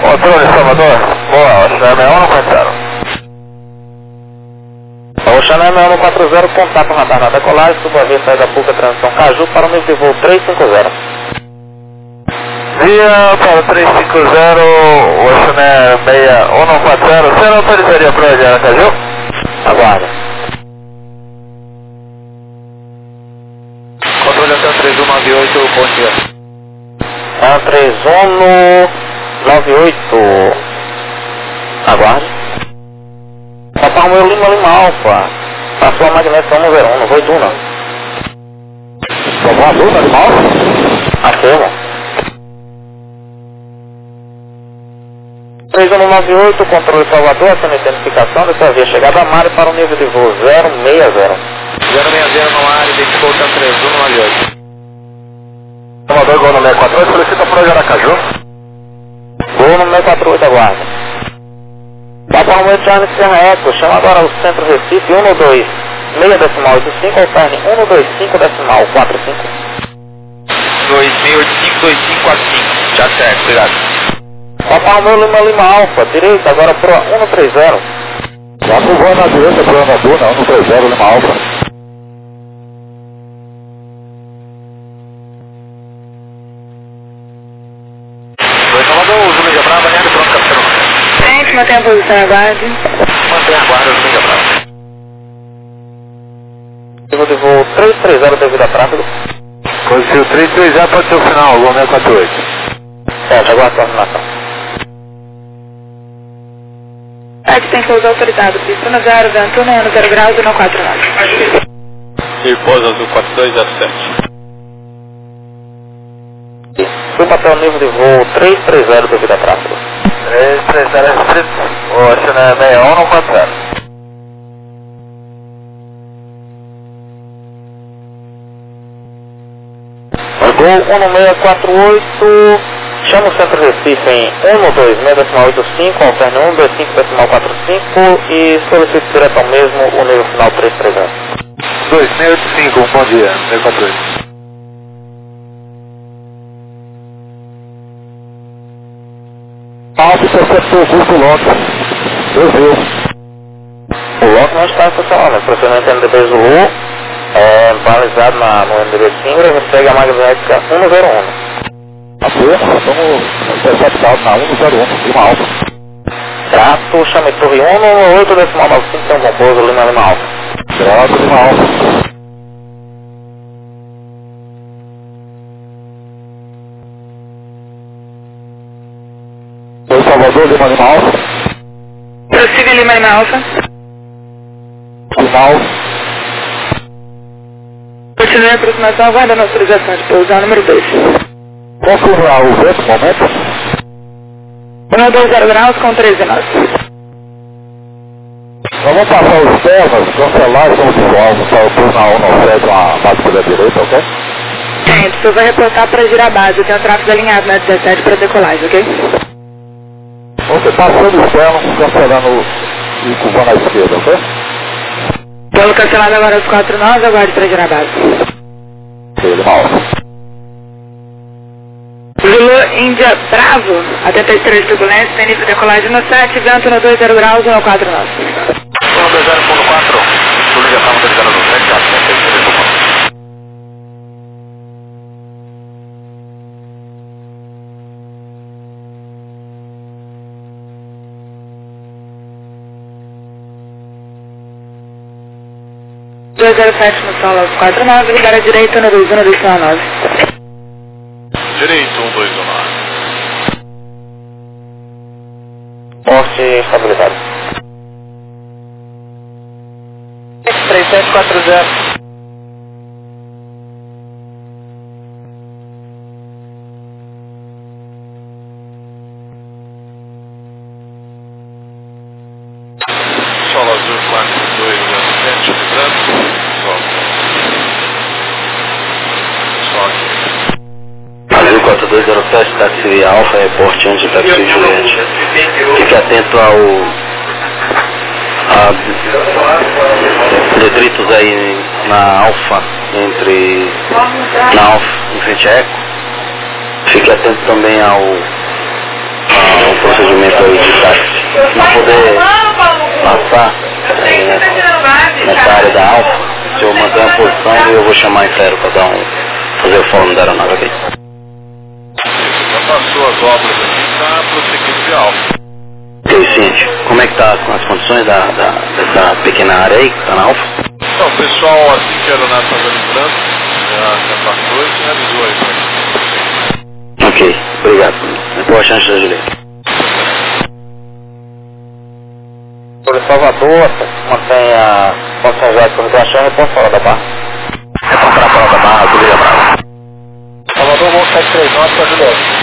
Controle, Salvador. Boa, Oceano 6140. Oceano 6140, contato radar na decolagem, suba a via saída da Puca, transição Caju, para o nível de voo 350. Via para 350, Oceano 6140, você não autorizaria para onde era, Caju? Aguarda. Controle até 3198, bom dia. 3198. Aguarde. Papai Romeu Lima Alfa. Passou a magnética 101, não foi tu não. Papai Romeu Lima Alfa? Afirma. 3198, controle Salvador, essa identificação dessa via chegada a Mari para o nível de voo 060. 060 no ar, identificou o 3198. Salvador, gol no 648, solicita para onde Aracaju. Gol no 648, aguarda. Papai Romeu Charlie Serra Eco, chama agora o centro Recife 112, 6,85, alterne 125,45. 26852545, já certo, obrigado. Papai Romeu Lima Alfa, direita agora pro 130. Já pro voo na direita, pro Ana Duna, 130 Lima Alfa. Mantenha a posição e aguarde. Mantenha a guarda, Zumbi Bravo. Nível de voo 330 devido a tráfego. Positivo 330 pode ser o final, voo 648. Certo, aguarda a coordenação. Aqui tem pouso autorizado, pista no 0, vento 0 graus e no 49. E pouso azul 4207. Suba até o nível de voo 330 devido a tráfego. 330 restrito, Oceano 6140. Gol 1648, chama o centro Recife em 126,85, alterne 125,45 e solicite direto ao mesmo o nível final 330. 2685, bom dia, 648. Alfa interceptou o curso Loki. Brasil. O Loki não está estacionado, procedimento NDB Zulu, balizado no NDB Singra, e segue a magnética 101. Apenas, estamos interceptados na 101, Lima Alfa. Trato, chame Torre 1, 8,95, tem um composto Lima Alfa. Trato, Lima Alfa. Salvador, Lima Alfa. Prossiga Lima Alfa. Final. Continue a aproximação, aguardando a autorização de pousar número 2. Qual foi o vento, momento? 120 graus com 13 nós. Nós vamos passar os termos, cancelar e vamos de volta, para o pouso na 197, uma base pela direita, ok? Gente, você vai reportar para girar a base, eu tenho o tráfego alinhado na 17 para decolagem, ok? Você passando o externo, cancelando e curvando à esquerda, ok? Polo cancelado agora aos 4 nós, aguarde para girar a base. Ele mal. Zulu Índia Bravo, a 83 turbulência, tem nível de decolagem no 7, vento no 20 graus e no 4 nós. 120.4, Júlio já estava desligando do 7, já tem 3 do no solo aos 49, ligar à direita no 2129. Direito 1219. Porte estabilizado. 3740. Solo azul 4207, lembrando. Azul 4207, táxi Alfa, reporte 1 de táxi Juliette. Fique atento a detritos aí na Alfa, na Alfa, em frente a Eco. Fique atento também ao procedimento procedimento aí de táxi. Se poder passar nessa área da Alfa, se eu manter a posição, eu vou chamar em sério para fazer o fórum da aeronave aqui. Já passou as obras aqui, está prosseguindo de Alfa. Ok, Cíntia, como é que tá as condições dessa pequena área aí que está na Alfa? Então, o pessoal, assim que a aeronave estava entrando, já passou e finalizou aí pra mim. Ok, obrigado. Boa chance da direita. Sobre Salvador, mantém a condição já de comunicação e reposto fora da barra. Repontar fora da barra, Julieta Brava. Salvador, voo 739 para Julieta.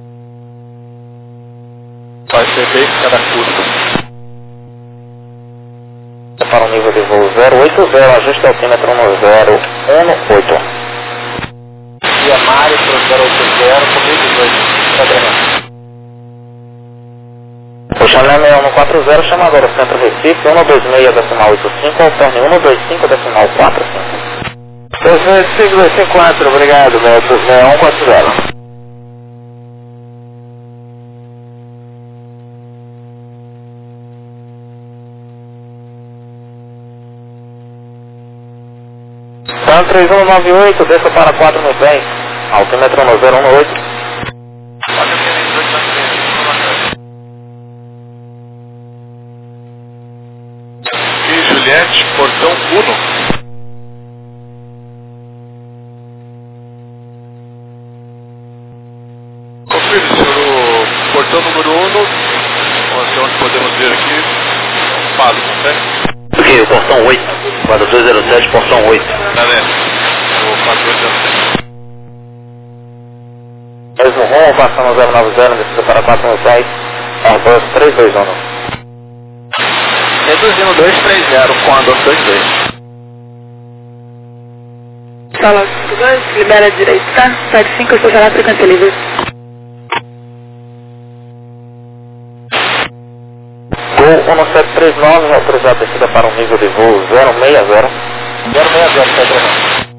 Vai ser bem cada curva. Para o nível de voo 080, ajuste altímetro no 018. E a Mari para o 080, comigo 18. O Chanel 6140, chamadora Centro Recife, 126,85, alterne 125,45. 25254, obrigado, 6140. Então 3198, desça para 4 no bem, altímetro no 018. E Juliette, portão 1. Confirme, senhor, o portão número 1, onde podemos ver aqui, ocupado, confere? Ok, o portão 8, quadro 207, portão 8. Tá dentro, o 4207. Mesmo rumo, passando 090, descida para 416, Airbus 321. Reduzindo 230 com a 222. Sala 2, libera a direita, site 5, estacionar frequência livre. Gol 1739, autorizado descida para um nível de voo 060. 060, Pedro.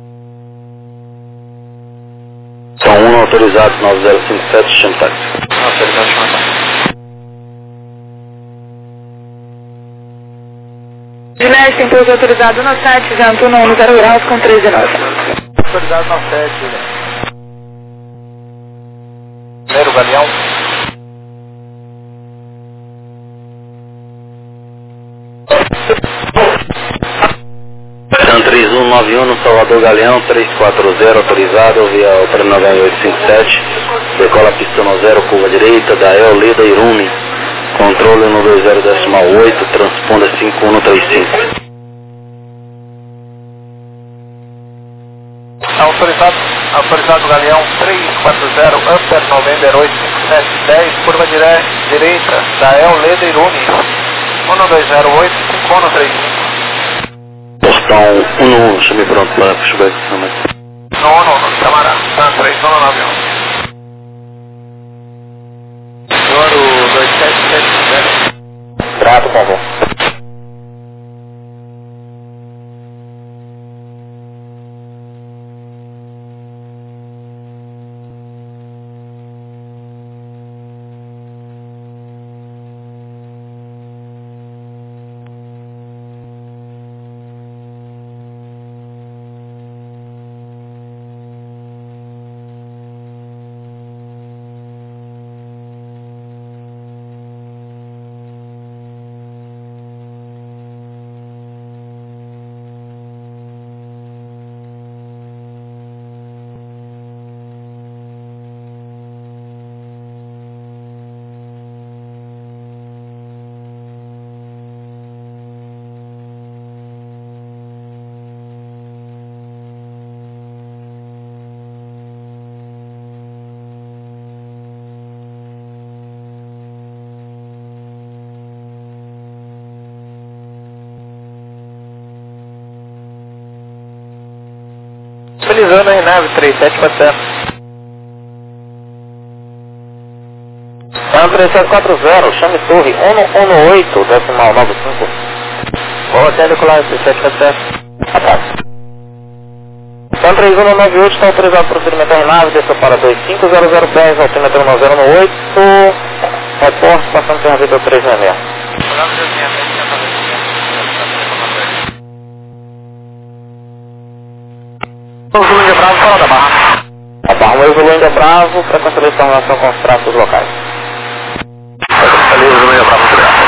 São 1 autorizados 9057, chama táxi. Autorizado chama táxi. Juliette, tem pouso autorizado no site, vento no 0 graus com 13,9. Autorizado no 7, Juliette. Primeiro Galeão. Então 3191 no Salvador Galeão, 340 autorizado via Opera 9857, decola pista no 0, curva direita, da Leda Irumi, controle no 20,8, transponda 5135. Autorizado Galeão 340, Upper November 8710, curva direita, da Leda Irumi, 1208, 5135. Portão 1, chame pronto para pushback. No, Camará, tá 3191. Senhor, o 2770. Trato, por favor. Utilizando a nave 3747. Então 3740, chame torre 118, decimal 95. Vou até decolar 3747. Então 3198 está autorizado o procedimento da nave, desça para 250010, altímetro 018, reporte, passando pela Vitor 366. Zulu Bravo, fora da barra. A barra 1 Zulu Bravo, frequência de informação com os tráficos locais. Zulu Bravo, obrigado.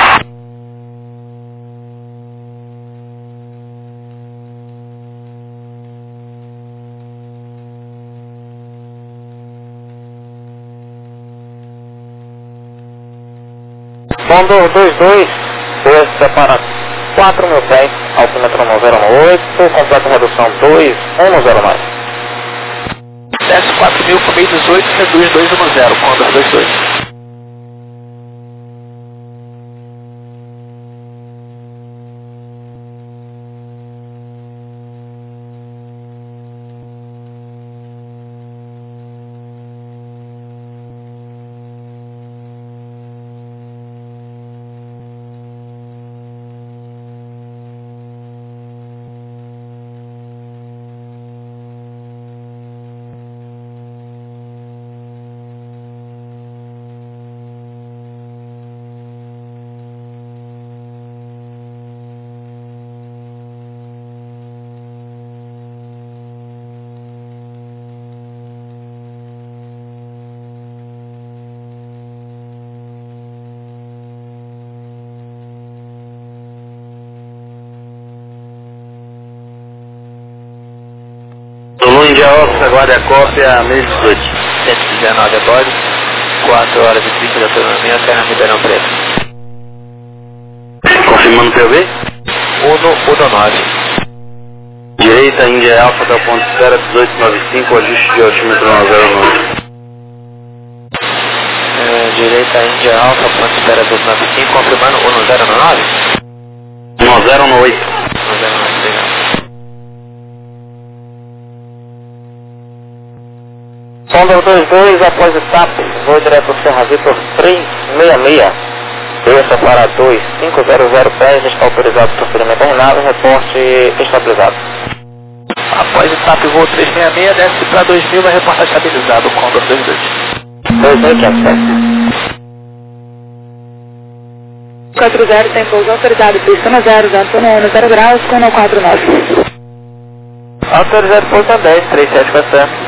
Condor 22, desça para 4.000 pés, altímetro 1018, completa redução 2109. Desce 4.000 com meio 18, reduz 210, Condor 22. Zulu India Oscar, guarda a cópia, 1018. 119 a bordo, 4 horas e 30 de autonomia, terra Ribeirão Preto. Confirmando PV? Uno 9. Direita, India Alfa da ponte espera 1895, ajuste de altímetro 909. Direita, Índia Alfa, ponte espera 1295, confirmando 1099? 1098. 1098, obrigado. Condor 22, após etapa, voo direto Serra Vitor 366, desça para 2500 pés, está autorizado o procedimento terminado, reporte estabilizado. Após etapa, voo 366, desce para 2000, vai reportar estabilizado, Condor 22. 2500. 40 tem pouso autorizado, pista no 0, vento no 0 graus, com 149. Autorizado pouso a 10, 3747.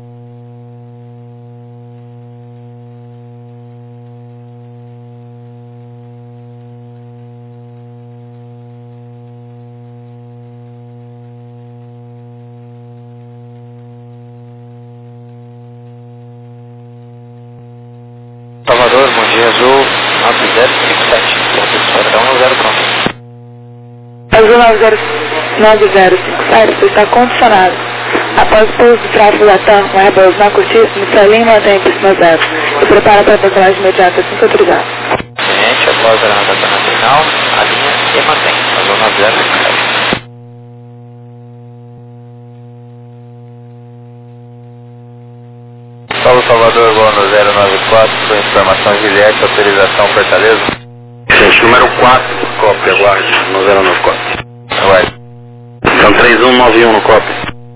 Salvador, Bom Dia Azul, 9057, padrão 0 ponto. Azul 9057, está condicionado. Após o pouso do tráfego da TAM, o Airbus na cortiça, Michelin mantém pista no 0. E prepara para a decolagem imediata, assim que autorizado. Cliente, após a data na final, a linha e mantém, Azul 9057. Salvador, Bono 094, sua informação Juliette, autorização Fortaleza. Gente, número 4, cópia, aguarde, no 094. Aguarde. São 3191 no cópia.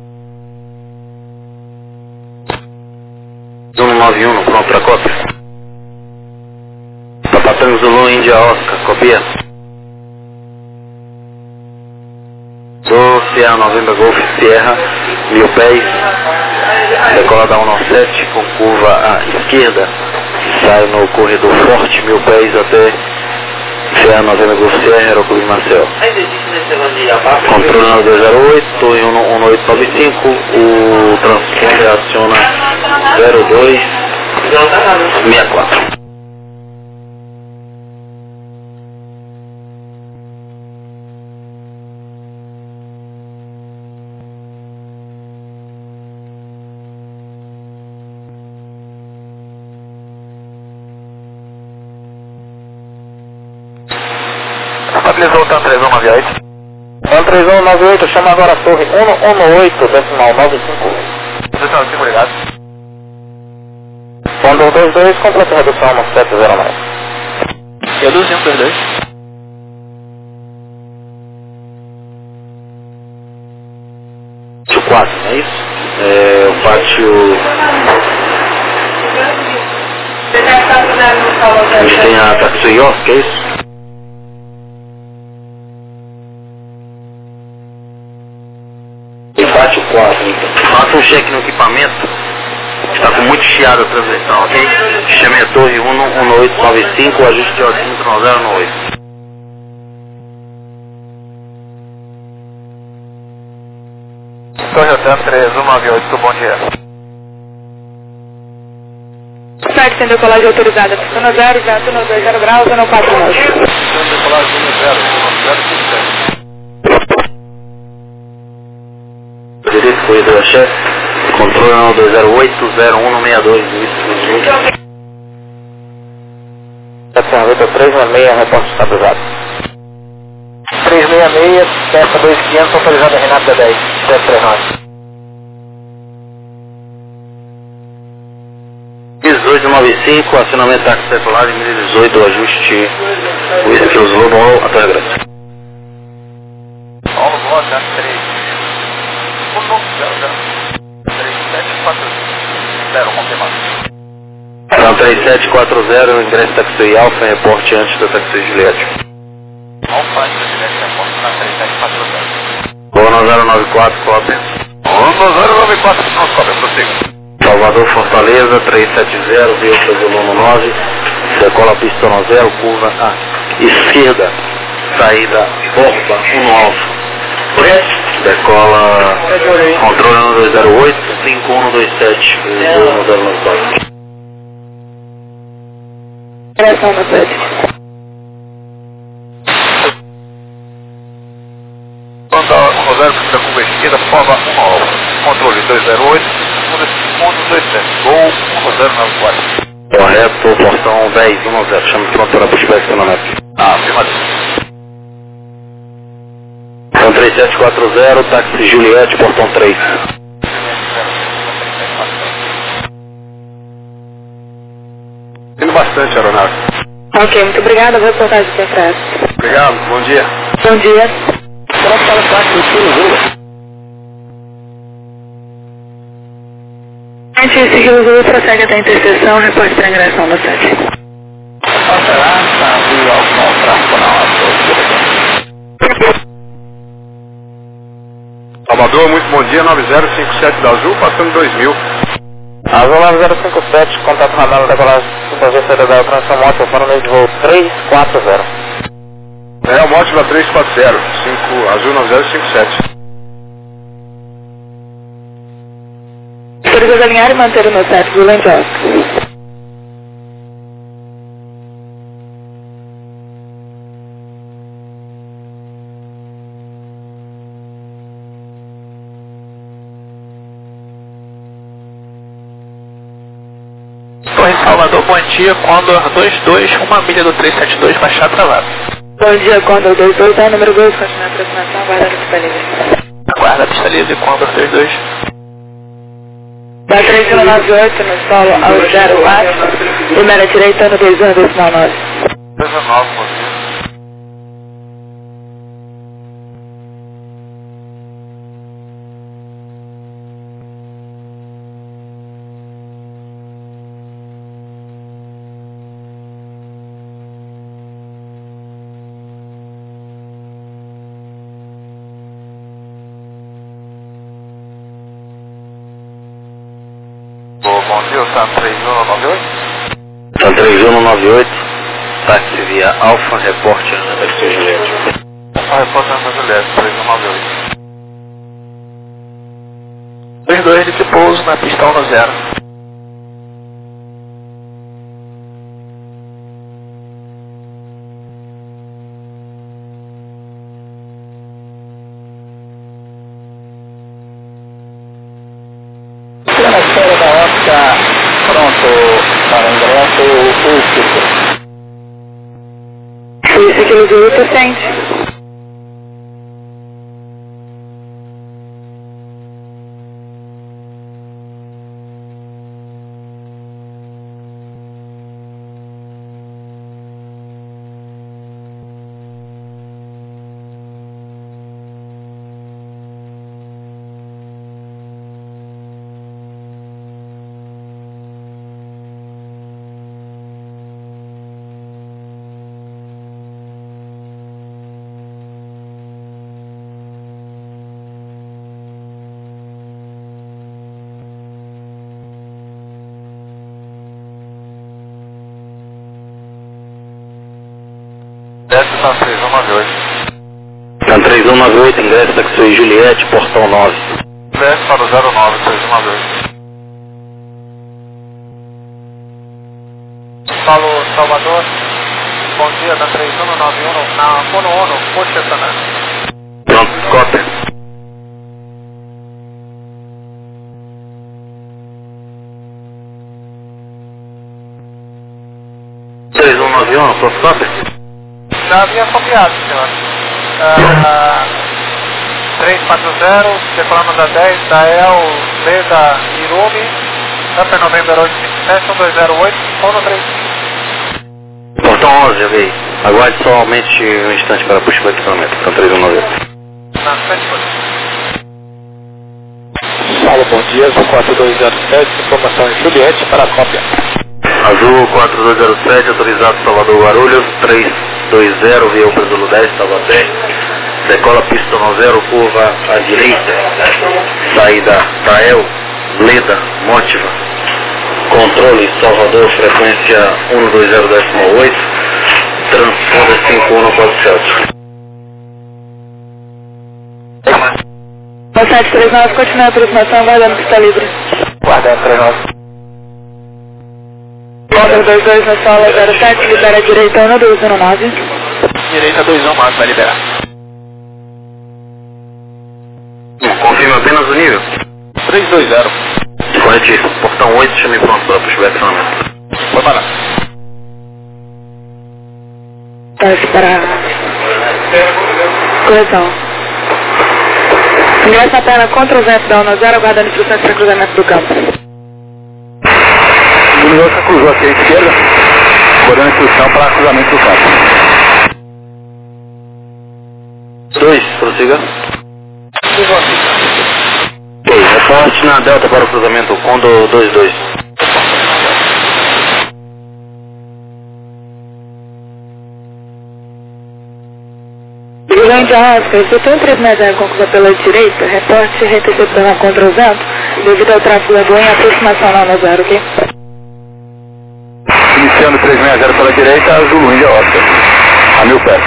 3191, pronto pra cópia. Papatang Zulu India Oscar, copia. Do Sierra November Golf Sierra, 1000 pés. Decola da 197 com curva à esquerda, sai no corredor forte, 1000 pés até Sierra November Golf Sierra, Aeroclube Marcel. Controle na 208 e 1895, o transponder aciona 0264. Estabilizou o TAM 3198. TAM 3198, chama agora a torre 118,95. Posição 5, obrigado. Condor 22, completa redução no 709. Reduzindo 22. Pátio 4, não é isso? O pátio... A gente tem a Taxi Off, que é isso? Empate 4, então. Faça um cheque no equipamento. Está com muito chiado a transmissão, ok? Chame a torre 1895, ajuste de odímetro 9098. Torre Hotel 3198, bom dia. Site sem decolagem autorizada. Zona 0, vento no 20 graus, zona 4 graus. Sem decolagem 0, Direito, corredor chefe. Controle no 208-0162. Vitor 366, reporte estabilizado. 366, peça 2500, autorizada Renato da 10, 739. 1895, acionamento táxi circular em 1018, ajuste Whisky Lobo até a Grécia. Paulo Boa, 3. O novo 3740, confirmado. Então 3740, ingresso taxi Alfa, reporte antes da taxi Juliette. Alfa, Juliette, reporte na 3740. Boa 094, cobre. Boa 094, não cobre, prossiga. Salvador Fortaleza, 370, Rio Volume 9, decola pista 0, curva à esquerda, saída Borba 1 Alfa. Decola, controle no 208, 5127, no 094. Direção da 7. Quando a Rosário precisa curva esquerda, forma 1 Alfa. Controle 208, segundo 27. Gol 1094. Correto, portão 1010, chama de pronto para puxar estacionamento. Afirmativo. Então 3740, táxi Juliette, portão 3. Tendo bastante aeronave. Ok, muito obrigada. Vou reportagem aqui atrás. Obrigado, bom dia. Bom dia. Será que ela está aqui no Zula? Gente, seguiu o Zulu, prossegue até a interseção, reporte para a ingressão da 7. Salvador, muito bom dia, 9057 da Azul, passando 2000. Azul 9057, contato radar da decolagem supervista da transição móvel, para o meio de voo 340. É o mote da 340, 5, Azul 9057. Autorizado alinhar e manter o meu 7 do Land Oscar. Torre Salvador, bom dia, Condor 22, 1 milha do 372, baixar travado. Bom dia, Condor 22, é número 2, continua a aproximação, aguarda a pista livre. Aguarda a pista livre, Condor 32. Da 3198 no solo ao 04, primeira direita no 21 decimal 9. 19, bom dia. Bom dia, está 3198? Então 3198, táxi via Alfa, reporte na taxi Juliette. Reportando na Juliette, 3198. 32 de pouso na pista 10. Espera da ótica, pronto para ingresso, Esse aqui do Zulu, sente. Tá 3198. Tá 3198, ingresso Taxi Juliette, portão 9. Ingresso para o 09, 3198. Paulo, Salvador. Bom dia, da 3191 na Ono, Poxa Sana. Pronto, cópia. Pronto, cópia. Já havia copiado, senhor. 340, decolamos a 10, Dael, Leda, Irumi, Upper November 857, 1208, Ono 35. Portão 11, ok. Aguarde somente um instante para puxar o equipamento. Portão 3198. Na frente, Paulo, bom dia, Azul 4207, informação em Juliette para a cópia. Azul 4207, autorizado Salvador Guarulhos, 320, via o Brasil 10, Taubaté. Decola pista 0, curva à direita. Saída Tael, Leda, Mótiva. Controle Salvador, frequência 120,8, transponder 5147. 739, continua a aproximação, guardando pista livre. Guardando 39. Motor 22 na sala 07, libera a direita 1219. Direita 21, vai liberar. Confirma apenas o nível. 320. Corretivo. Portão 8, chame pronto para puxar o equipamento. Vai para lá. Para esperar. Correção. Ingresso na perna contra o vento da ONU 0, aguardando instruções para cruzamento do campo. O Universo cruzou aqui à esquerda, guardando instrução para cruzamento do campo. 2, prossiga. Ok, reporte na Delta para o cruzamento Condor 22. Grande Oscar, receptor 360 conclusa pela direita, reporte recepção na contra o vento, devido ao tráfego da Boeing, aproximação na ONU 0, ok? Iniciando 360 pela direita, Zulu India Oscar, a 1000 pés.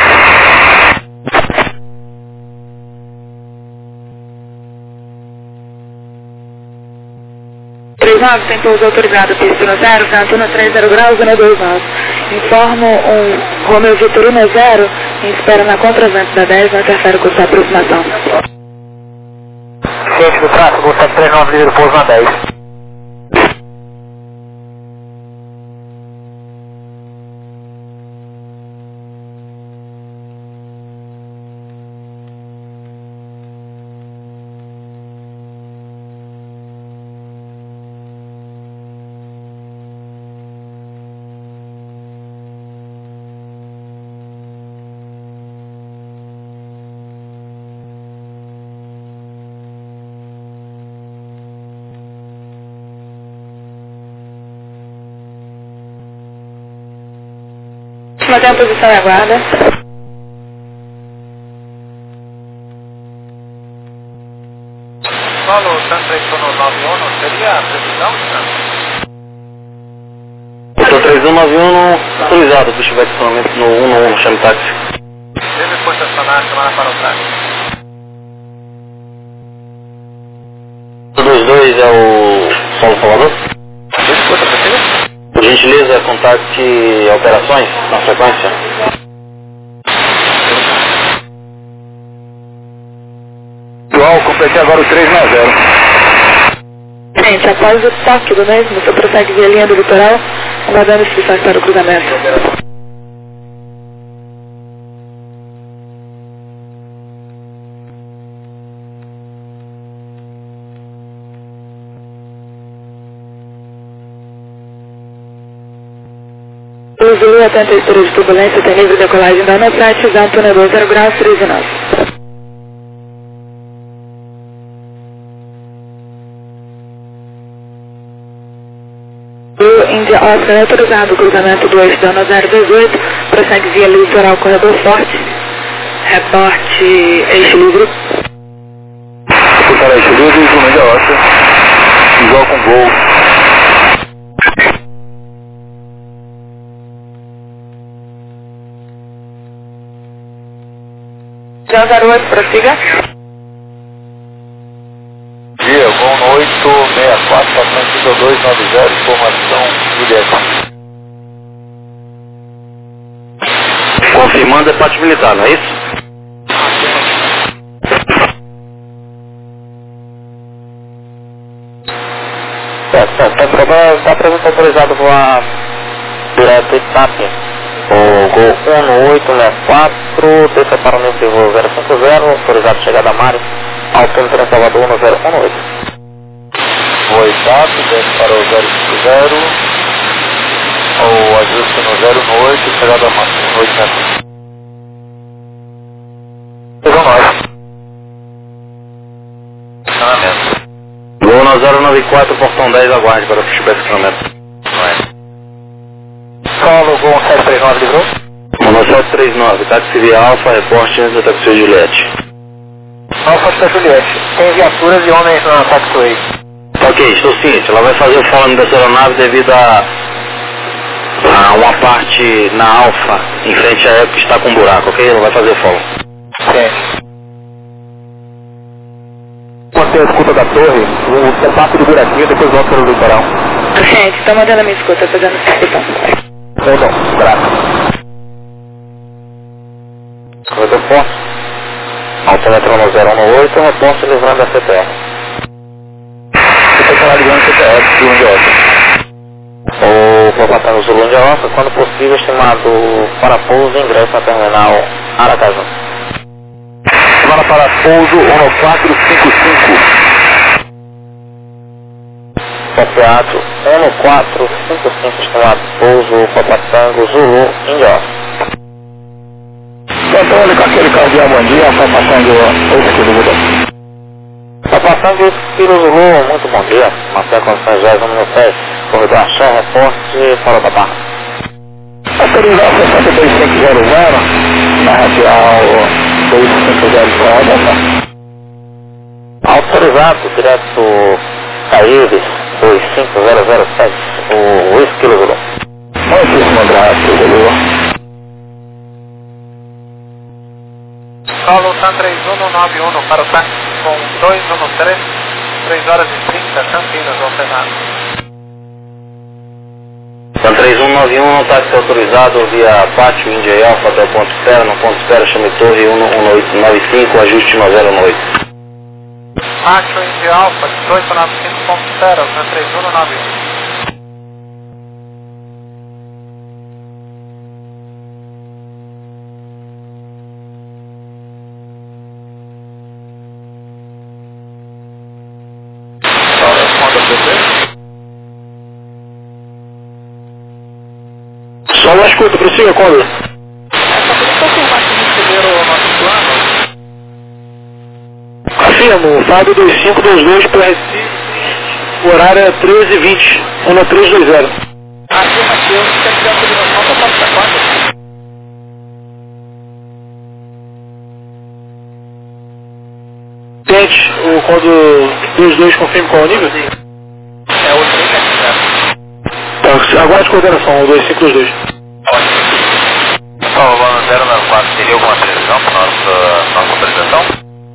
Tem pouso autorizado, pista no 0, vento no 30 graus, zona 29. Informo um Romeo Vitorino 0, em espera na contravento da 10, não interfere com sua aproximação. Ciente do tráfego, 739, líder pouso na 10. Mantém a posição e aguarda. Paulo, Santa Isono 91, seria a previsão, senhor? Portão 3191, autorizado, puxa o equipamento no 111, chame táxi. Deve depois estacionar, chamar para o táxi. 22 é o Paulo Salvador. Desculpa, possível? Por gentileza, contacte operações na frequência. Atual, completei agora o 390. Gente, após o toque do mesmo, você prossegue via linha do litoral, aguardando instruções para o cruzamento. O Zulu atenta a estrutura de turbulência, tem livre decolagem da ONU 7, vento no 0 graus, 39. O India Oscar autorizado o cruzamento do eixo da ONU 018, prossegue via litoral corredor forte, reporte eixo livre. Reportar eixo livre, Zulu India Oscar, igual com voo. Já 08, prossiga. Dia, voo 864, passando 290, informação Juliette. Confirmando é parte militar, não é isso? Certo. Tem problema, está presente autorizado voar direto ITAP. O Gol 1864, desça para o nível de voo 050, autorizado chegada a Mari, altura em Salvador 1018. Voo ITAP, desce para o 050, ou ajuste no 08, chegada a Mari, 800. Gol na 094, portão 10, aguarde para fechar esse estacionamento. Solo Gol 739, livrou? Mano 739, táxi civil Alfa, reporte antes da taxi Juliette. Alfa da Juliette, tem viaturas e homens na taxiway. Ok, estou ciente, ela vai fazer o follow dessa aeronave devido a uma parte na Alfa, em frente à época que está com um buraco, ok? Ela vai fazer o follow. Sim. Manter a escuta da torre, o contato do buraquinho, depois volta para o litoral. Gente, estou mantendo a minha escuta, fazendo circuitão. Perdão, graças. Corredor forte. Altímetro no 018, reposto livrando a CPR. Você está ligando a CPR, Zulu de Alfa. O proprietário Zulu de Alfa, quando possível, estimado para pouso e ingresso na terminal Aracaju. Estimado para pouso 1455. Copiado 1455, estimado pouso, Papatango, Zulu, Indió. Antônio, com aquele carro bom dia, Papatango, 8 km. Papatango, 8 km, Zulu, muito bom dia. Marcelo Condições 10, número 10, corredor Axé, reporte, fora da barra. Autorização 62500, na radial 250, autorizado, direto Caíves 25007, o 8 kg. Muitíssimo graças, Zulu. Solo San 3191 para o táxi com 213, 3 horas e 30, Campinas, Altenado. San 3191, táxi autorizado via Pátio Índia Alfa até o ponto de espera, no ponto de espera chame Torre 1895, ajuste no 018. Pátio Índia Alfa, 1895, ponto de espera, San 3191. Só uma escuta, prossiga, Condor. Só queria confirmar que receberam o nosso plano. Afirmo, Fábio 2522 para Recife, o horário é 13h20, 1320. Afirmativo, quer tiver autorização para passar quando? Gente, o Condor 22 confirma qual é o nível? É o 370. Tá, aguarde coordenação, o 2522. Salvando 094, teria alguma previsão para nossa autorização?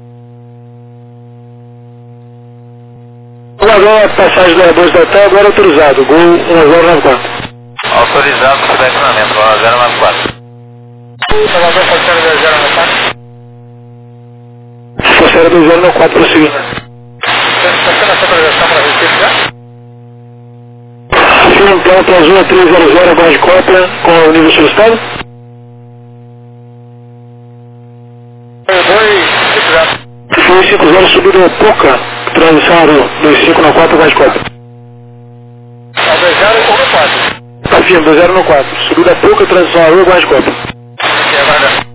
Agora a passagem da 2 da tarde, agora autorizado, Gol 1094. Autorizado para estacionamento, 094. Salvador, Forçando 094. Forceira 2094, prosseguindo. Está tendo essa autorização para Recife já? Filme plano para Zona 300, aguarde cópia com o nível solicitado. Foi 50, subida Puca, transição 2594, aguarde cópia. Está 2014. Afirmo, 2094, subida Puca, transição Aru, aguarde cópia. Aqui, aguarda.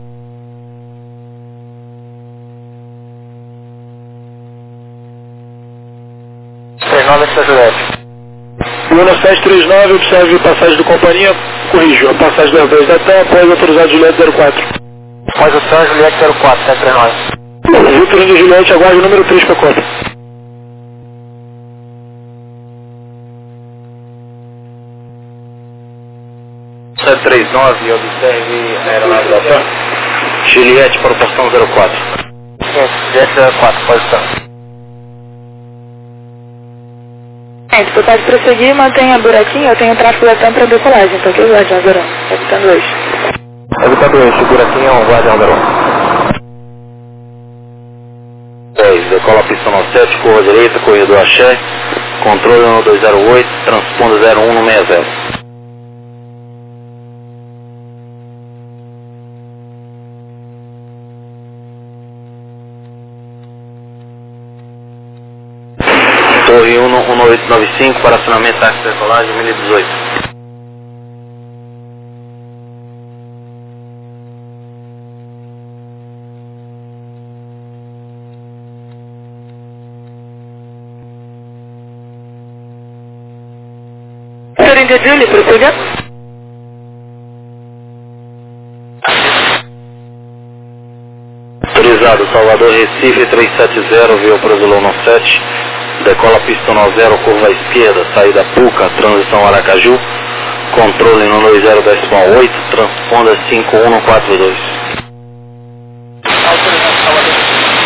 Luna 739, observe passagem do companhia, corrijo, a passagem da 2 da TAM, após autorizado Juliette 04. Após o São Juliette 04, 739. Vitor Índio Juliette, aguarde o número 3 para a cópia. .739, observe a aeronave da TAM. Juliette para o portão 04. Juliette 04, posição. Tu pode prosseguir, mantenha buraquinho, eu tenho tráfego latente para decolagem, tá ok, Guardião 01, evitando eixo. Evitando eixo, buraquinho, Guardião 01. 10, decola a pista 97, curva direita, corredor Axé, controle 1208, transponda 01 no 60. Torre 1895 para acionamento táxi de decolagem 1018. Índia Julie, prossiga. Autorizado, Salvador Recife 370, via Brasilão 97, decola pista 90, curva à esquerda, saída Puca, transição Aracaju, controle no 20.8, transponda 5142. Autorizado, Salvador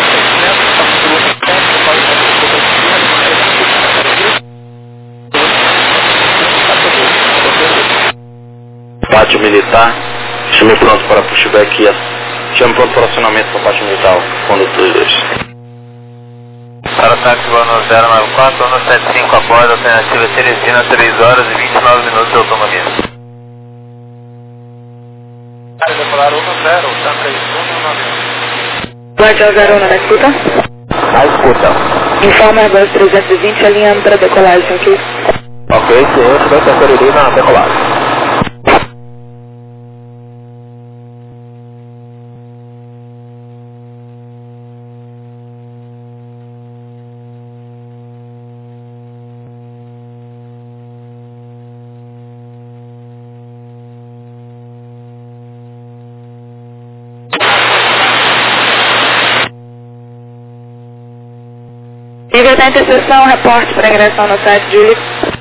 Pátio militar, chame pronto para pushback, chame pronto para acionamento para pátio militar, condutor 2. Para o táxi no 094, 175 a bordo, alternativa Teresina, 3 horas e 29 minutos de autonomia. Decolar 10, Santa Isuna, 9. Guardião 01, na escuta? A escuta. Informa Airbus 320 alinhando para decolagem, ok? Ok, ciente, vai conferir na decolagem. Nível da interseção, reporte para ingressão no site Julie.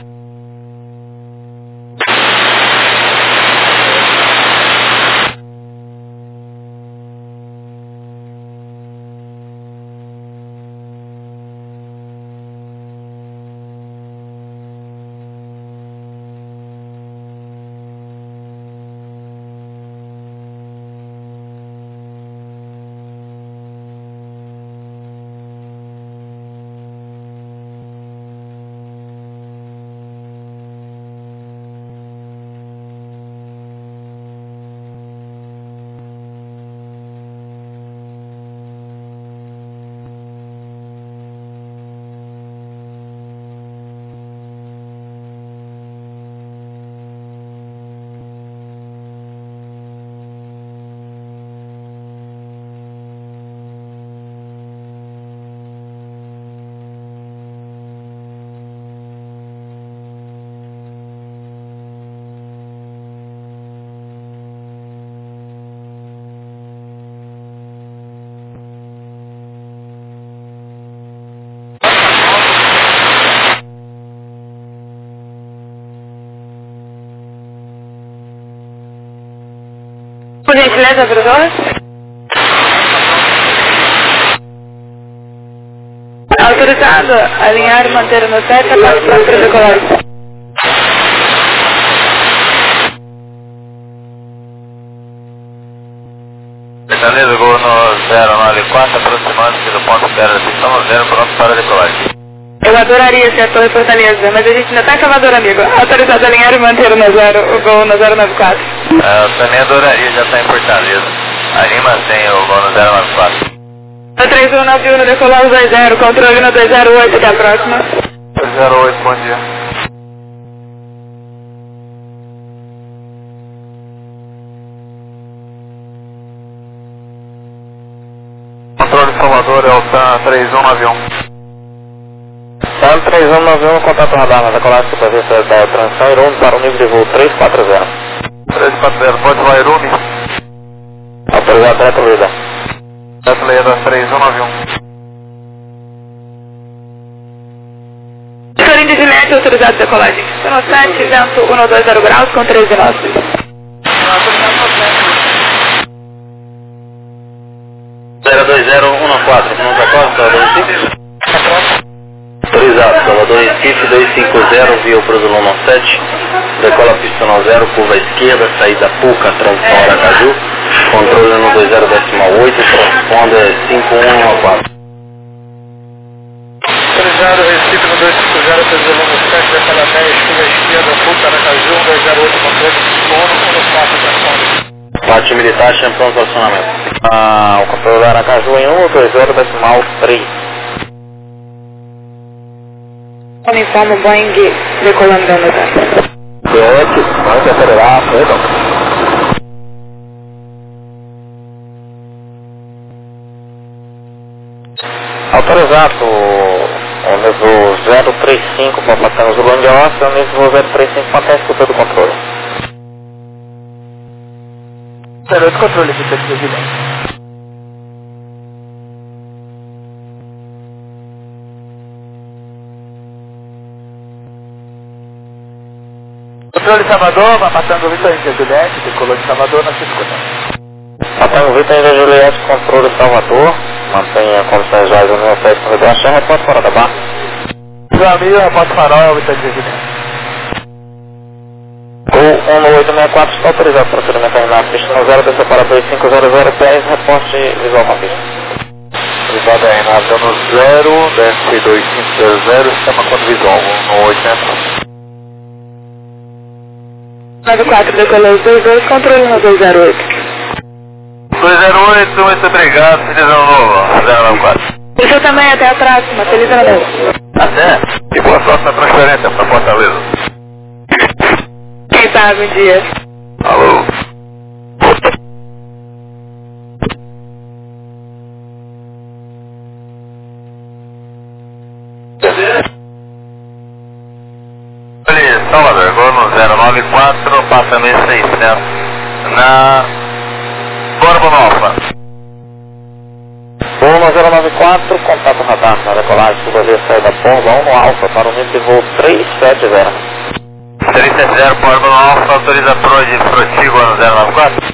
Por gentileza, professor? Autorizado, alinhar e manter o meu set após o próprio decolagem. Beleza, vou no 094, aproximando-se do ponto zero da pista 0, pronto para decolagem. Eu adoraria ser a Torre Fortaleza, mas a gente ainda tá em Salvador, amigo. Autorizado a alinhar e manter o voo no 094. Eu também adoraria já estar em Fortaleza. Ali mantém o voo no 094. 3191, decolar o 20, controle no 208, até a próxima. 208, bom dia. Controle de Salvador é o TAM 3191. TAM 3191, contato radar na decolagem superfície da transição Irumi para o nível de voo 340. 340, pode voar Irumi? Autorizado, Teto Leda. Teto Leda 3191. Florinda de Juliette, autorizado de decolagem. Sono 7, vento 120 graus com 13 nós. 2014, Pronto Costa, Salvador Recife. Autorizado, Salvador Recife 250, via o Produlon 17, decola pista 0, curva esquerda, saída Puca, transição Aracaju, controle no 20.8, corresponde 5114. Autorizado, Recife no 250, Produlon 17, decola 10, curva esquerda, Puca, Aracaju, 208, controle, 5114, transição. Parte militar, champion do acionamento. O controle da Aracaju em 120.3. Uniforme Boeing decolando da unidade. Correto, pode acelerar, perdão. Autorizado o nível 035 para passar no Zulu de Ossa, o nível 035 para a escuta do controle. Zero de controle aqui, pelo vigilante. Controle de Salvador, vai passando o Vitor Índia Juliette, decolou de Salvador, na escuta. Passando o Vitor Índia Juliette, controle Salvador, mantenha condições visuais no meu pé de corredor, achar repórter fora da barra. Meu amigo, repórter farol, Vitor Índia Juliette. Gol 16864 está autorizado para procedimento terminar. Pista no 0, desceu para 250010, reporte visual com a pista. Autorizado aí, navegando no 0, desce 2500, chama quanto visual, 16864. 94, decolou 22, controle no 208. 208, muito obrigado, feliz ano novo, 094. Você também até a próxima, feliz ano novo. Até, e boa sorte na transferência para Fortaleza. Quem sabe um dia. Alô. Salvador, gol no 094, passa 1600 na Borbo Nova. Gol no 094, contato radar na decolagem, subir saída Borba 1 no Alfa para o nível de voo 370. 370, Borbo Nova, autoriza Protigo no 094.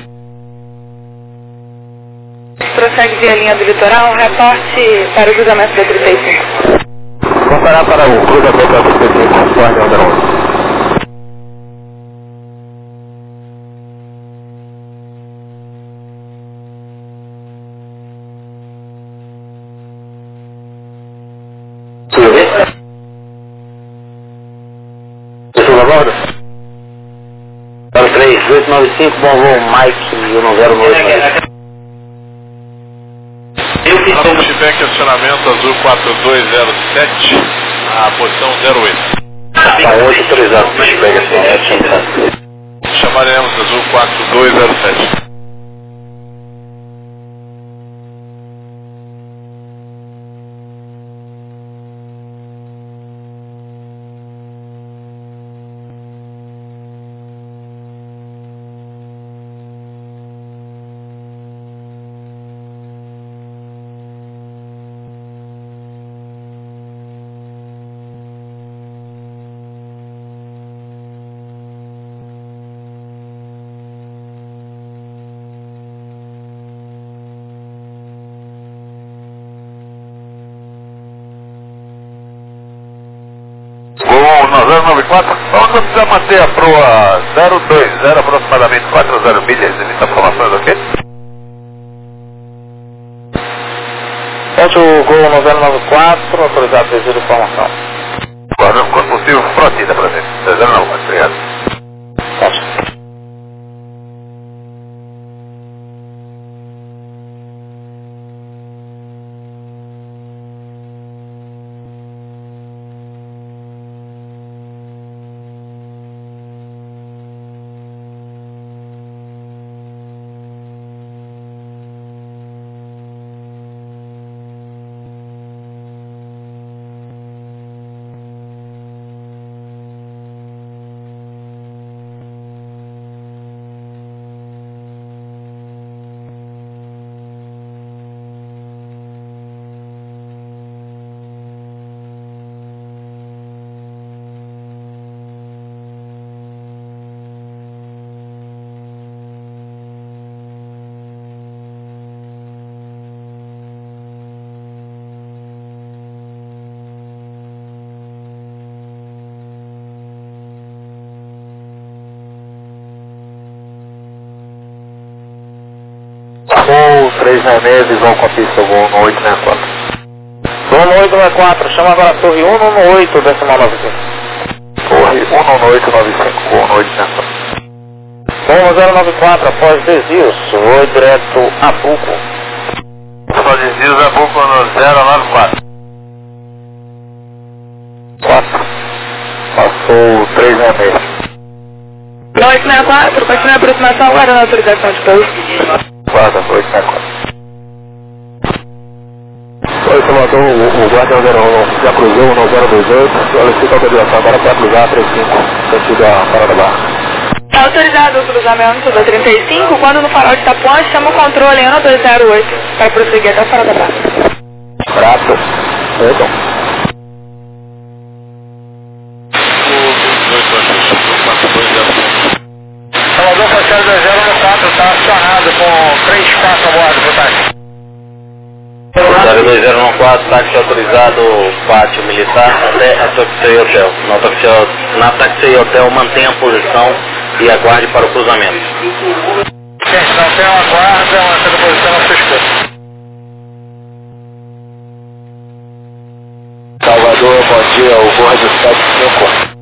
Prossegue via linha do litoral, reporte para o julgamento da 35. Vamos parar para o cruzamento da 35, conforme o 011. Para 3895, bom voo, Mike 109. Estamos de feedback acionamento azul 4207, a posição 08. Está 8 autorizado, feedback acionamento. Chamaremos azul 4207. Gol 094, vamos precisar manter a proa 020, aproximadamente 40 milhas, existe informações aqui? Ponte o gol no 094, autorizado a exigir informação. Agora, quando possível, frotida para gente. 094, obrigado. Ponte. 366, visual com a pista, voo no 864. Voo no 894, chama agora a torre 118, decimal 95. Torre 11895, voo no 864. Voo 094, após desvios, voo direto a Buco. Após desvios a Buco no 094. 4. Passou 366. 864, continua a aproximação, agora na autorização de pouso. Guarda, 864. Oi, Salvador, o guarda já cruzou no 028, solicita autorização agora para cruzar a 35, sentido a Parada Barra. Está autorizado o cruzamento da 35, quando no farol de Itapuã, chama o controle em 1208 para prosseguir até a Parada Barra. Prato, então. Salvador, Passeio 2014, está acionado com 34 a bordo, botaque. 0214, táxi autorizado, pátio militar até a Taxi Hotel. Na Taxi Hotel mantenha a posição e aguarde para o cruzamento. Gente, não tem uma guarda, mantendo a posição na sua escuta. Salvador, bom dia, o voo do 75.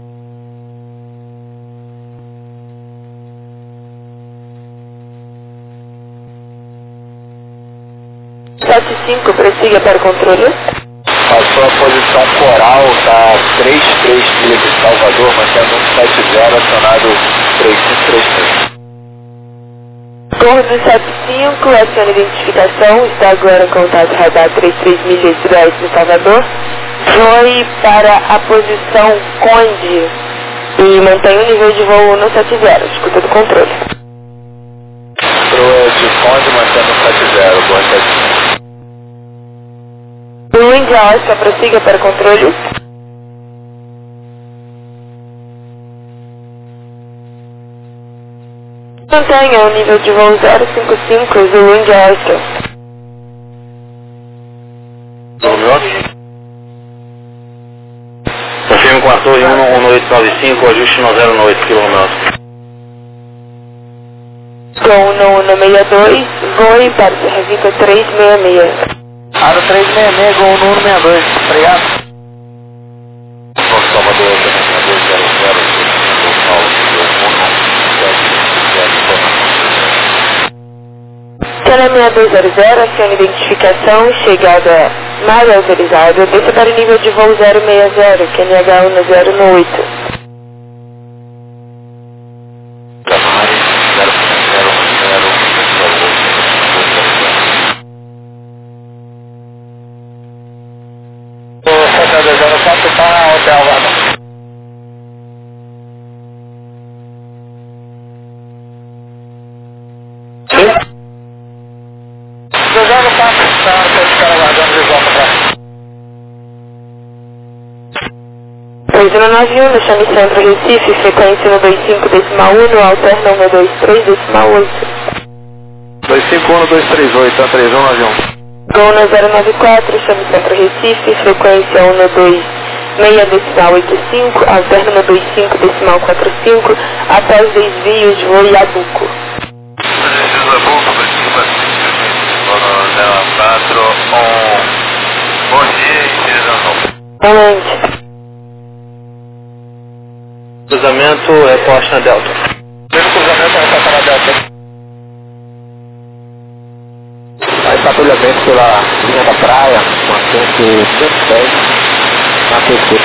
75, prossiga para o controle. Passou a posição coral, está 33 milhas de Salvador, mantendo 170, acionado 3533. Torre do 75, aciona identificação, está agora em contato radar 33 milhas sudoeste de Salvador. Voe para a posição Conde e mantenha o nível de voo no 70, escuta do controle. Proa de Conde, mantendo 70, boa 75. O India Oscar, prossiga para o controle. Mantenha o nível de voo 055, o India Oscar. Confirme com a torre 11895, ajuste no 098 km. Com no 162, voe para o Serviço 366. Aro 366, gol no 162, obrigado. Salvador, 6200, aciona identificação, chegada mais autorizada, desça para o nível de voo 060, QNH 1098. Pois no 91, chame Centro Recife, frequência no 25.1, alterna 123.8. 251-238, 31 no avião. Gol na 094, chame Centro Recife, frequência 126.85, alterna no 25.45, após desvios, voo Iabuco. Bom dia e direção. Onde? Cruzamento, reposte na Delta. Mesmo cruzamento, reposte na Delta. Aí patrulhamento pela linha da praia, mantém-se 110 na PC.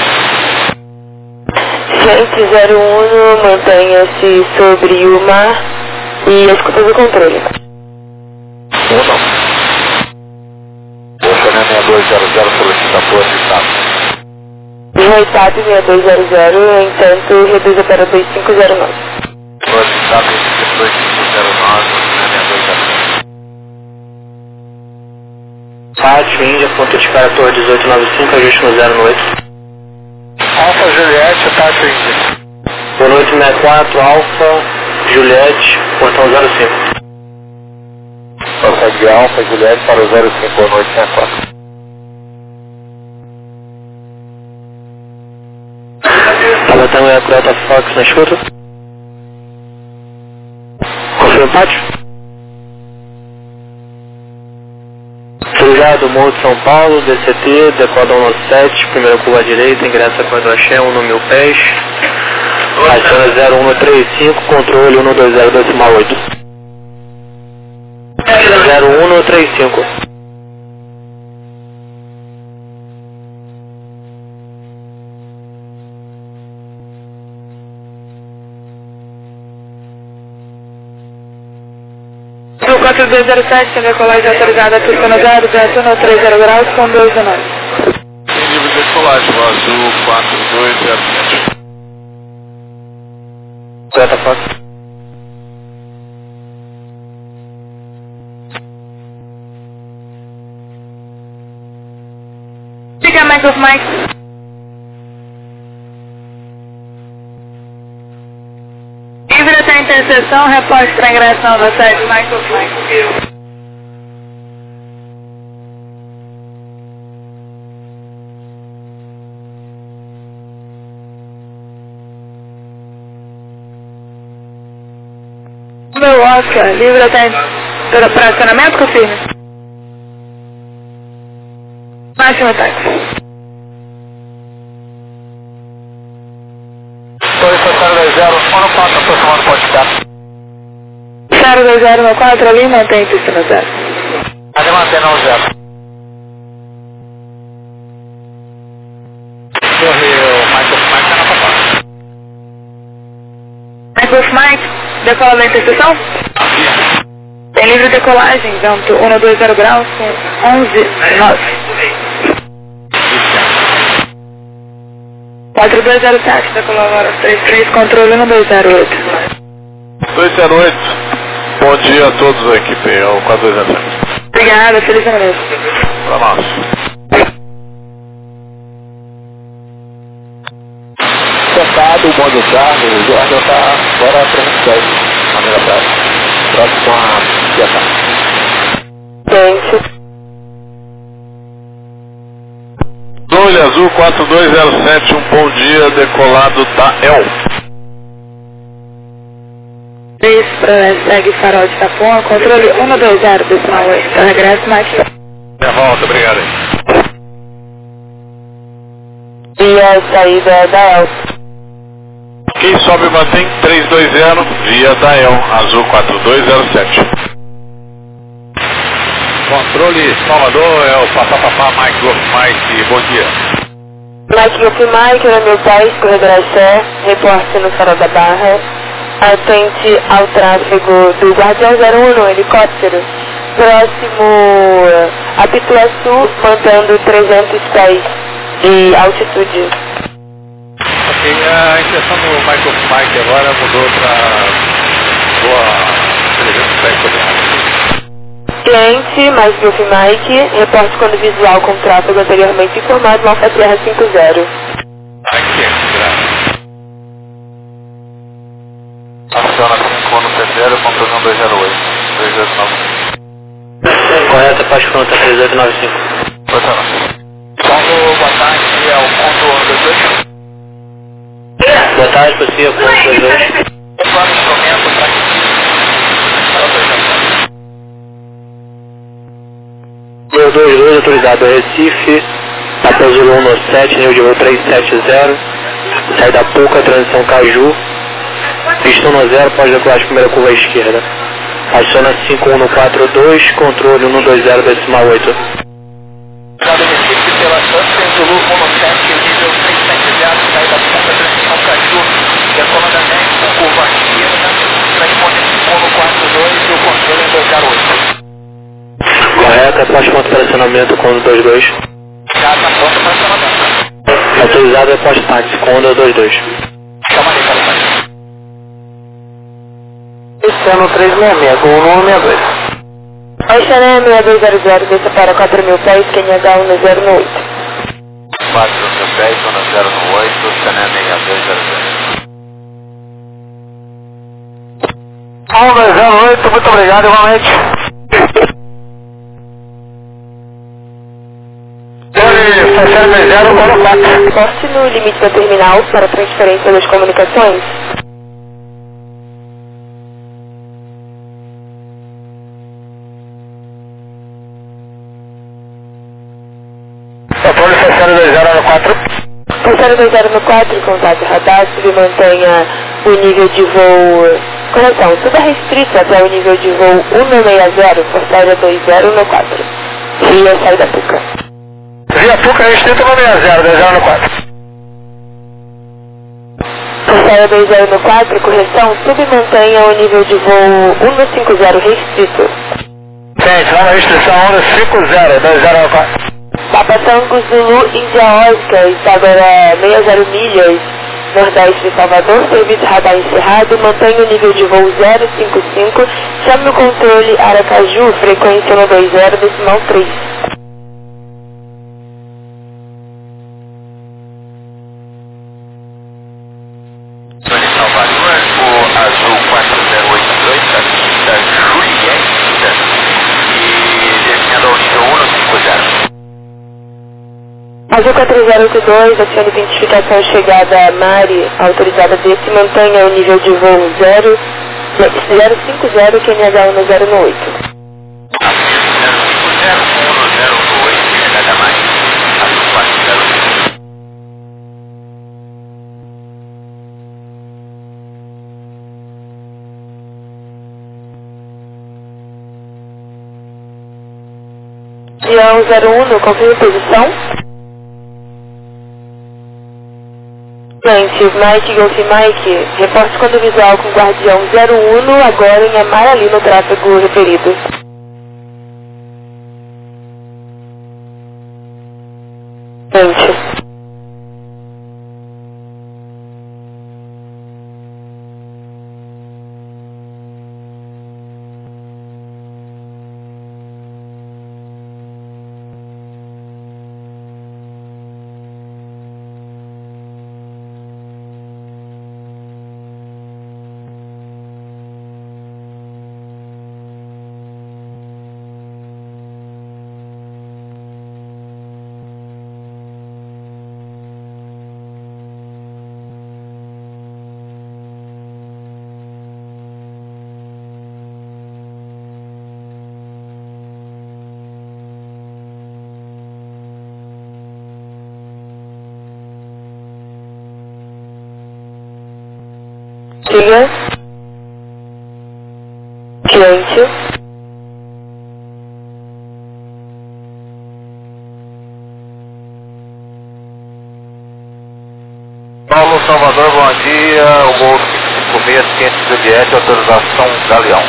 Gente 01, mantenha-se sobre o mar e escuta do controle. 1 não. Oceano 6200, solicita apoio de estado. Reitado 6200, entanto, reduza para 2509. Solicitado 2509, 6200. Pátio, Índia, ponto de cara, torre 1895, ajuste no 098. Alfa Juliette, Pátio Índia. Boa noite, 64, Alfa Juliette, portão 05. Prossegue Alfa Juliette para o 05, boa noite, 64. Alertando a Delta Fox na escuta. Confirma o pátio. Autorizado, Morro de São Paulo, DCT, decoda 197, primeira curva à direita, ingressa com a Hidroxé, 1 no 1000 pés. Aciona 0135, controle 120.8. 0135. O 4207, tem decolagem autorizada, pistona 0, aciona 30 graus com 219. Em nível de decolagem, o azul 4207. Correta, foto. Fica mais of Mike. Livre até a interseção, reporte para ingressão da sede Mike of Mike. Meu Oscar, livre até para acionamento, confirme. Máximo ataque. 22014, aproximando pode ficar. 02014 ali, mantém pistona 0. Ali mantendo 0. Correu, Mike of Mike na papada. Mike of Mike, decola da interseção? Tem livre decolagem, vento 120 graus com 11,9. 4207, decolou agora 33, controle 1208. 208. Bom dia a todos da equipe, é o 4207. Obrigada, feliz ano novo. Pra nós. Sentado, o modo carro, o Jorge está fora 310, maneira prática. Próximo a Piatá. Gente. Controle azul 4207, bom dia, decolado da EL. 3 para segue farol de Tapuã, controle 120, decimal 8, regresso mais. Minha volta, obrigado aí. Via saída da EL. Quem sobe mantém 320, via da EL, azul 4207. Controle Salvador, é o papapá, Mike Golf Mike, bom dia. Mike Golf Mike, na 1000 pés, corredor Axé, reporte no farol da Barra. Atente ao tráfego do Guardião 01, helicóptero, próximo a Pituaçu, mantendo 300 pés de altitude. Ok, a inserção do Michael Mike agora mudou para boa 300 pés sobre a área. Cliente, mais Golf Mike, reporte quando visual com tráfego anteriormente informado, Alfa Sierra 50. Aqui, graças. Aciona 5 no terceiro, conclusão 208. 3895. Correta, faz pronta 3895. Paulo, boa tarde, é o ponto 22. Boa tarde, você, ponto 22. Plano de instrumento para 22, autorizado Recife, Apazul 197, nível de voo 370, sai da Puca, transição Caju, pistona 0, pode decolar de primeira curva à esquerda. Aciona 5142, controle 120 decimal 8. Obrigado, Recife, pela Sunset, Zulu 17, nível 370, sai da Puca, transição Caju, decolando a 10 com curva à esquerda, transpondente 142 e o controle em 208. Correta, próximo operacionamento com 22. Já está pronto para acionamento. Autorizado é pós-táxi com 22. Chama ali, cara. Esse é no 366, com o 162. Oxané 6200, desça para 4.000 pés, Kenya H1008. 4.000 pés, zona 018, Cané 6200. 108, muito obrigado, igualmente. Corte no limite da terminal para transferência das comunicações. 204. Passando 204, contato radar, submantenha o nível de voo, correção, suba restrito até o nível de voo 160, Força Aérea 2014, via saída Puca. Via Puca restrito 160, 204. Força Aérea 2014, correção, submantenha o nível de voo 150 restrito. Gente, lá na restrição 150, 204. Papa Tango Zulu Índia Oscar, está agora 60 milhas, nordeste de Salvador, serviço radar encerrado, mantenha o nível de voo 055, chame o controle Aracaju, frequência 120, decimal 3. Tony Salvador, o Azul 4082, da pista Julieta, e descendo ao nível 150. Azul 4082, acione identificação chegada Mari, autorizada desse, mantenha o nível de voo 050, QNH 1018. 050-1018, chegada mais. Azul 4082. Avião 01, confirme posição. Gente, Mike, Golf Mike, reporte quando visual com Guardião 01, agora em Amarali no tráfego referido. Gente. Diga. Cliente. Paulo Salvador, bom dia. O voo 556, Juliette, autorização Galeão.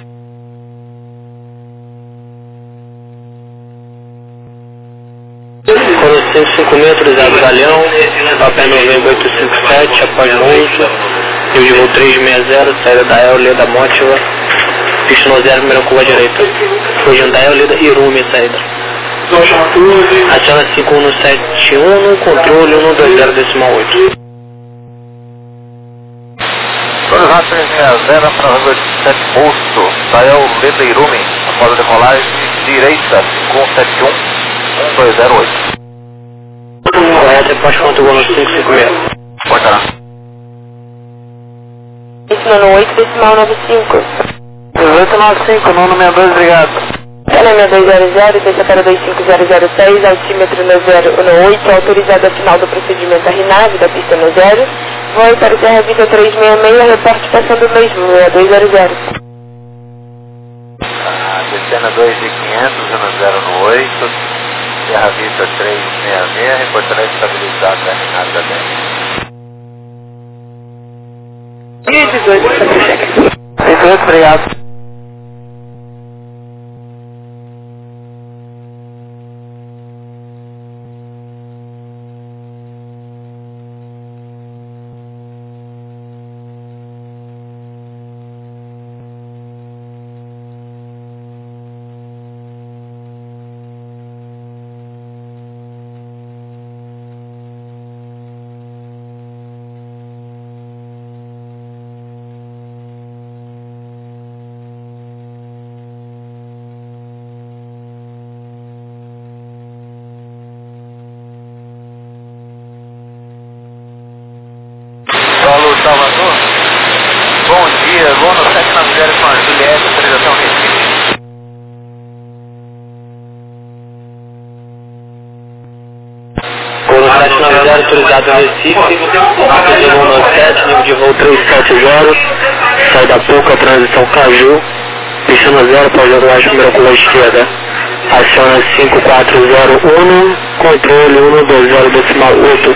Coro 556, autorizado Galeão, papel Novembro 857, após multa. Nível de voo 360, saída da El, Leda Mótiva, pista no 0, primeira curva direita. Fugindo da El, Leda Irume, saída. Aciona 5171, controle 120, decimal 8. Autorizado 360 para o 87 posto, da El, Leda Irume, após a decolagem direita, 5171, 1208. Correto, repórter contra o ônibus 556. Pode dar. Ensinando 8, decimal 95. 1895, Nuno 62, obrigado. Telema 200, deixa para 25006, altímetro no 018, autorizado a final do procedimento a RINAV da pista no 0. Voe para o Serra Vita 366, reporte passando o mesmo, 200. Descendo 2500, no 08, Serra Vista 366, reportando a estabilidade da RINAV da DEM. E 18, checa. 18, obrigado. autorizado no Recife, Apesilo 17, nível de voo 370, sai da PUCA, transição Caju, pista no 0, pausando mais primeira curva à esquerda. Aciona 5401, controle 120.8.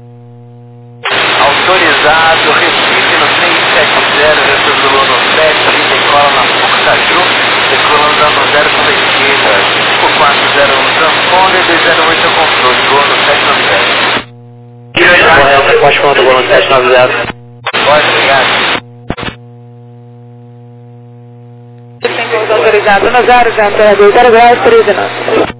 Autorizado, Recife no 670, Apesilo no 7, decola na PUCA Caju, decolando dando 0 com esquerda, 5401 transponder, 208 ao controle, gol no 790. Correto, pode conta, gol no 790. Pode, obrigado. Autorizado no 0, já imperador 0 graus, 39.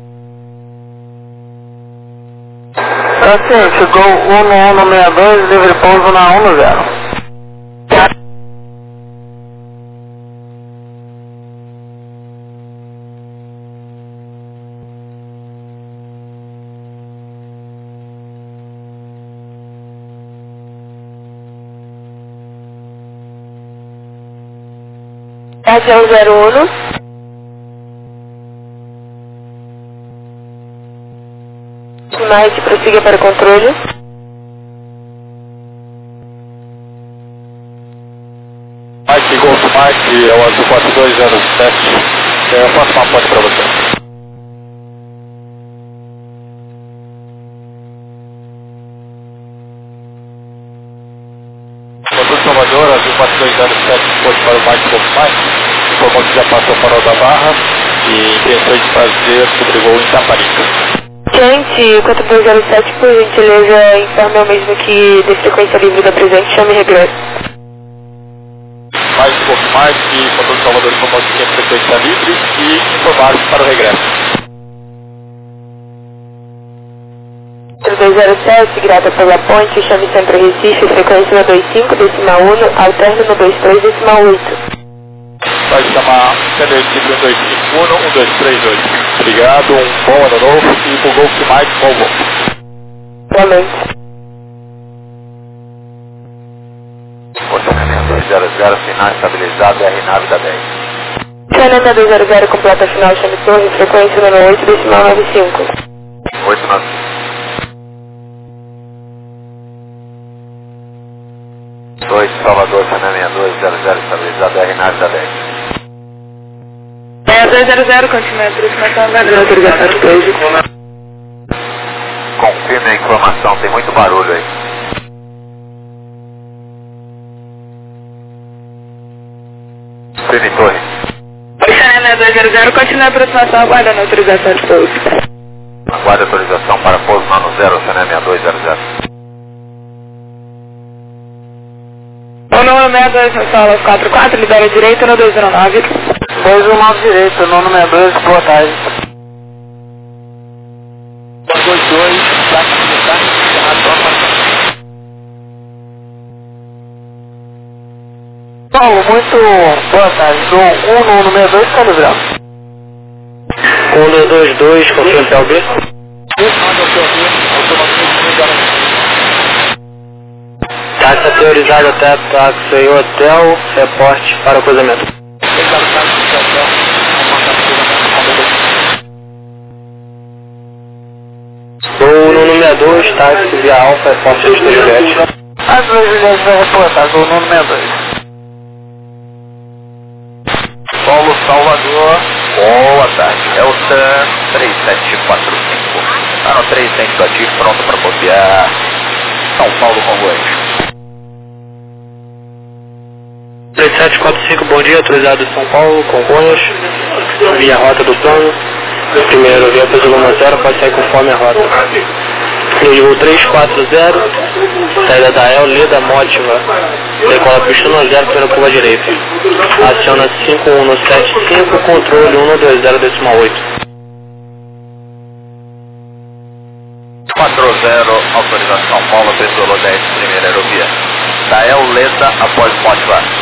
Paciente, Gol 1162, livre pouso na 10. Esse é o 01. Mike, prossiga para o controle. Mike, Golf Mike, é o azul 4207. Eu faço uma ponte para você. Motor Salvador, azul 4207, ponte para o Mike, Golf Mike. Informou que já passou para o da Barra e intenções de fazer sobrevoo em Taparica. Gente, 4207, por gentileza, informe ao mesmo que de frequência livre da presente, chame e regresse. Mais um pouco mais que motor de Salvador informou que tem frequência livre e informar para o regresso. 4207, grata pela ponte, chame sempre Recife, frequência no 25, decimal 1, alterno no 23, decimal 8. Vai chamar Recife 1251, 1238. Obrigado, um bom ano novo e pro Golf Mike, bom voo. Realmente. Portamento 200, final estabilizado, R9 da 10. Caneta 200, completa final, chame torre, frequência no 8, decimal 95. 89. Salvador, China 6200, estabilizado, R9 da 10. 200, continua a aproximação da autorização 2. Confirme a informação, tem muito barulho aí. Firme torre. China 200, continua a aproximação, aguardando a autorização de pouso. Aguarde autorização para pouso no 0, China 6200. O número 62, no solo 44, libera direito no 219. 219 direito, nono 62, boa tarde. 22, placa militar, Paulo, muito boa tarde. Do 1162, calibrado. 1222, confirma PLB. Taxa priorizada até táxi e hotel, reporte para o cruzamento. Gol no 62, táxi via Alfa, reporte dos Juliette. As duas Juliette vai reportar, do 1162. Paulo Salvador, boa tarde. É o TAN 3745. Tá no 300 ativo, pronto para copiar. São Paulo Congonhas. 3745, bom dia, autorizado São Paulo, Congonhas, via rota do plano. Primeiro, via Apesilo 0, pode sair conforme a rota. Nível 340, saída da El, Leda, Mótiva, decola pista 0, primeira curva direita. Aciona 5175, controle 120 decimal 8. 40, autorização Paulo, Apesilo 10, primeira aerovia. Da El, Leda, após Mótiva.